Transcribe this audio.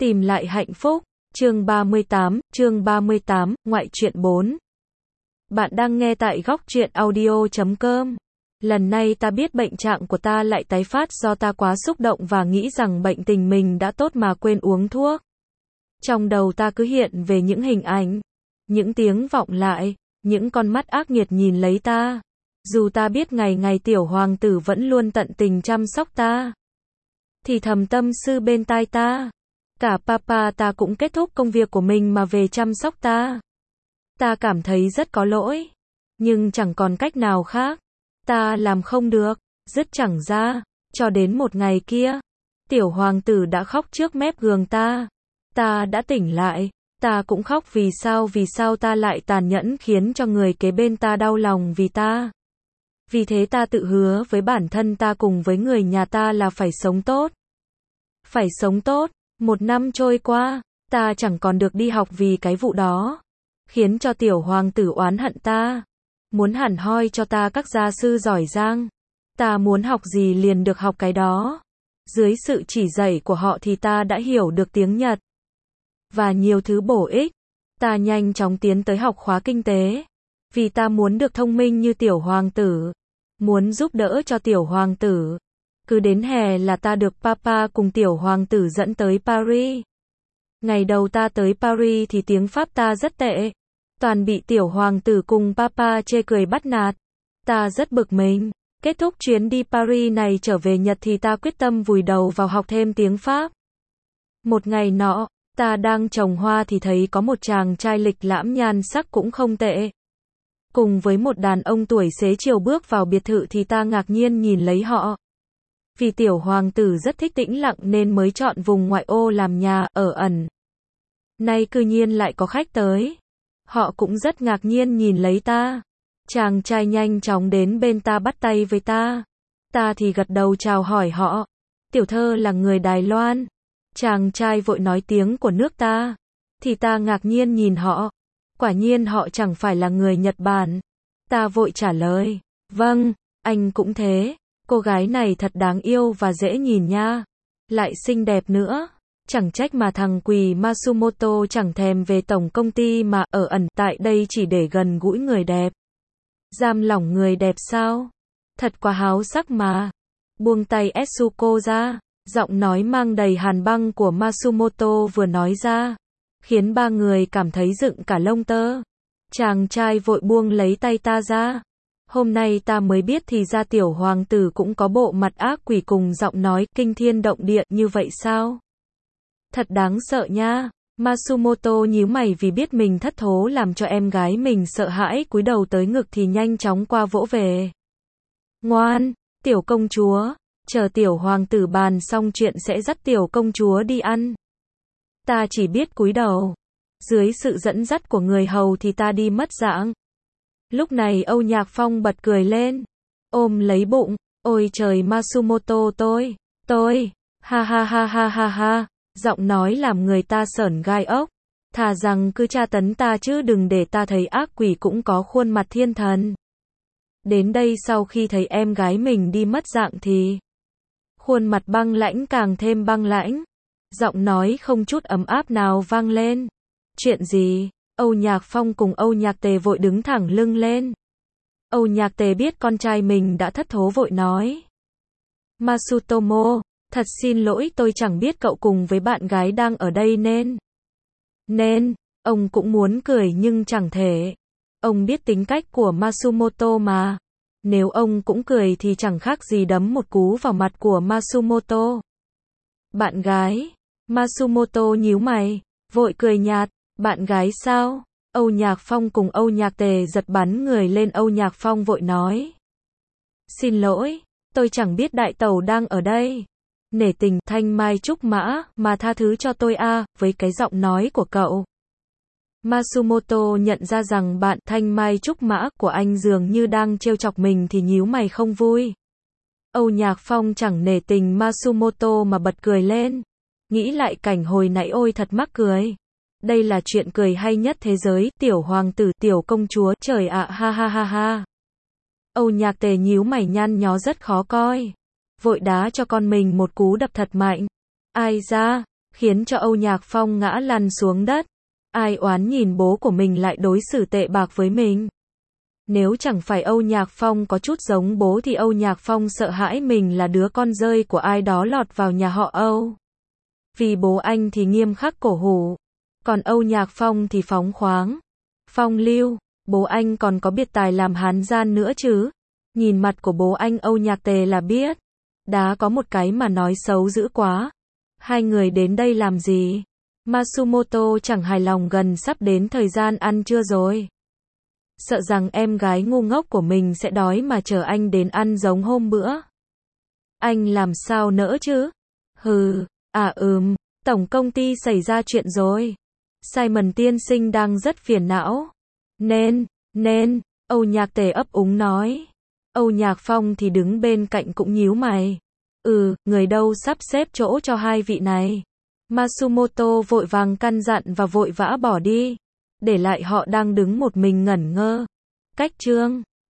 Tìm lại hạnh phúc, chương 38, ngoại truyện 4. Bạn đang nghe tại góc truyện audio.com. Lần này ta biết bệnh trạng của ta lại tái phát do ta quá xúc động và nghĩ rằng bệnh tình mình đã tốt mà quên uống thuốc. Trong đầu ta cứ hiện về những hình ảnh, những tiếng vọng lại, những con mắt ác nghiệt nhìn lấy ta. Dù ta biết ngày ngày tiểu hoàng tử vẫn luôn tận tình chăm sóc ta, thì thầm tâm sư bên tai ta. Cả papa ta cũng kết thúc công việc của mình mà về chăm sóc ta. Ta cảm thấy rất có lỗi, nhưng chẳng còn cách nào khác. Ta làm không được, dứt chẳng ra, cho đến một ngày kia, tiểu hoàng tử đã khóc trước mép giường ta. Ta đã tỉnh lại, ta cũng khóc vì sao ta lại tàn nhẫn khiến cho người kế bên ta đau lòng vì ta. Vì thế ta tự hứa với bản thân ta cùng với người nhà ta là phải sống tốt. Phải sống tốt. Một năm trôi qua, ta chẳng còn được đi học vì cái vụ đó, khiến cho tiểu hoàng tử oán hận ta, muốn hẳn hoi cho ta các gia sư giỏi giang. Ta muốn học gì liền được học cái đó. Dưới sự chỉ dạy của họ thì ta đã hiểu được tiếng Nhật và nhiều thứ bổ ích. Ta nhanh chóng tiến tới học khóa kinh tế, vì ta muốn được thông minh như tiểu hoàng tử, muốn giúp đỡ cho tiểu hoàng tử. Cứ đến hè là ta được papa cùng tiểu hoàng tử dẫn tới Paris. Ngày đầu ta tới Paris thì tiếng Pháp ta rất tệ, toàn bị tiểu hoàng tử cùng papa chê cười bắt nạt. Ta rất bực mình. Kết thúc chuyến đi Paris này trở về Nhật thì ta quyết tâm vùi đầu vào học thêm tiếng Pháp. Một ngày nọ, ta đang trồng hoa thì thấy có một chàng trai lịch lãm nhan sắc cũng không tệ, cùng với một đàn ông tuổi xế chiều bước vào biệt thự thì ta ngạc nhiên nhìn lấy họ. Vì tiểu hoàng tử rất thích tĩnh lặng nên mới chọn vùng ngoại ô làm nhà ở ẩn. Nay cư nhiên lại có khách tới. Họ cũng rất ngạc nhiên nhìn lấy ta. Chàng trai nhanh chóng đến bên ta bắt tay với ta. Ta thì gật đầu chào hỏi họ. Tiểu thơ là người Đài Loan. Chàng trai vội nói tiếng của nước ta. Thì ta ngạc nhiên nhìn họ. Quả nhiên họ chẳng phải là người Nhật Bản. Ta vội trả lời. Vâng, anh cũng thế. Cô gái này thật đáng yêu và dễ nhìn nha. Lại xinh đẹp nữa. Chẳng trách mà thằng quỳ Matsumoto chẳng thèm về tổng công ty mà ở ẩn tại đây chỉ để gần gũi người đẹp. Giam lỏng người đẹp sao? Thật quá háo sắc mà. Buông tay Etsuko ra. Giọng nói mang đầy hàn băng của Matsumoto vừa nói ra, khiến ba người cảm thấy dựng cả lông tơ. Chàng trai vội buông lấy tay ta ra. Hôm nay ta mới biết thì ra tiểu hoàng tử cũng có bộ mặt ác quỷ cùng giọng nói kinh thiên động địa như vậy sao? Thật đáng sợ nha. Matsumoto nhíu mày vì biết mình thất thố làm cho em gái mình sợ hãi cúi đầu tới ngực thì nhanh chóng qua vỗ về. Ngoan, tiểu công chúa, chờ tiểu hoàng tử bàn xong chuyện sẽ dắt tiểu công chúa đi ăn. Ta chỉ biết cúi đầu. Dưới sự dẫn dắt của người hầu thì ta đi mất dạng. Lúc này Âu Nhạc Phong bật cười lên, ôm lấy bụng, ôi trời Matsumoto tôi, ha ha ha ha ha ha, giọng nói làm người ta sởn gai ốc, thà rằng cứ tra tấn ta chứ đừng để ta thấy ác quỷ cũng có khuôn mặt thiên thần. Đến đây sau khi thấy em gái mình đi mất dạng thì khuôn mặt băng lãnh càng thêm băng lãnh, giọng nói không chút ấm áp nào vang lên. Chuyện gì? Âu Nhạc Phong cùng Âu Nhạc Tề vội đứng thẳng lưng lên. Âu Nhạc Tề biết con trai mình đã thất thố vội nói. Masutomo, thật xin lỗi tôi chẳng biết cậu cùng với bạn gái đang ở đây nên, ông cũng muốn cười nhưng chẳng thể. Ông biết tính cách của Matsumoto mà. Nếu ông cũng cười thì chẳng khác gì đấm một cú vào mặt của Matsumoto. Bạn gái? Matsumoto nhíu mày, vội cười nhạt. Bạn gái sao? Âu Nhạc Phong cùng Âu Nhạc Tề giật bắn người lên. Âu Nhạc Phong vội nói. Xin lỗi, tôi chẳng biết đại tẩu đang ở đây. Nể tình thanh mai trúc mã mà tha thứ cho tôi với cái giọng nói của cậu. Matsumoto nhận ra rằng bạn thanh mai trúc mã của anh dường như đang trêu chọc mình thì nhíu mày không vui. Âu Nhạc Phong chẳng nể tình Matsumoto mà bật cười lên. Nghĩ lại cảnh hồi nãy ôi thật mắc cười. Đây là chuyện cười hay nhất thế giới, tiểu hoàng tử, tiểu công chúa, trời ạ, ha ha ha ha. Âu Nhạc Tề nhíu mày nhăn nhó rất khó coi. Vội đá cho con mình một cú đập thật mạnh. Ai ra, khiến cho Âu Nhạc Phong ngã lăn xuống đất. Ai oán nhìn bố của mình lại đối xử tệ bạc với mình. Nếu chẳng phải Âu Nhạc Phong có chút giống bố thì Âu Nhạc Phong sợ hãi mình là đứa con rơi của ai đó lọt vào nhà họ Âu. Vì bố anh thì nghiêm khắc cổ hủ, còn Âu Nhạc Phong thì phóng khoáng, phong lưu, bố anh còn có biệt tài làm hán gian nữa chứ. Nhìn mặt của bố anh Âu Nhạc Tề là biết, đã có một cái mà nói xấu dữ quá. Hai người đến đây làm gì? Matsumoto chẳng hài lòng gần sắp đến thời gian ăn trưa rồi. Sợ rằng em gái ngu ngốc của mình sẽ đói mà chờ anh đến ăn giống hôm bữa. Anh làm sao nỡ chứ? Hừ, tổng công ty xảy ra chuyện rồi. Simon tiên sinh đang rất phiền não. Nên, Âu Nhạc Tề ấp úng nói. Âu Nhạc Phong thì đứng bên cạnh cũng nhíu mày. Người đâu sắp xếp chỗ cho hai vị này. Matsumoto vội vàng căn dặn và vội vã bỏ đi, để lại họ đang đứng một mình ngẩn ngơ. Cách trương.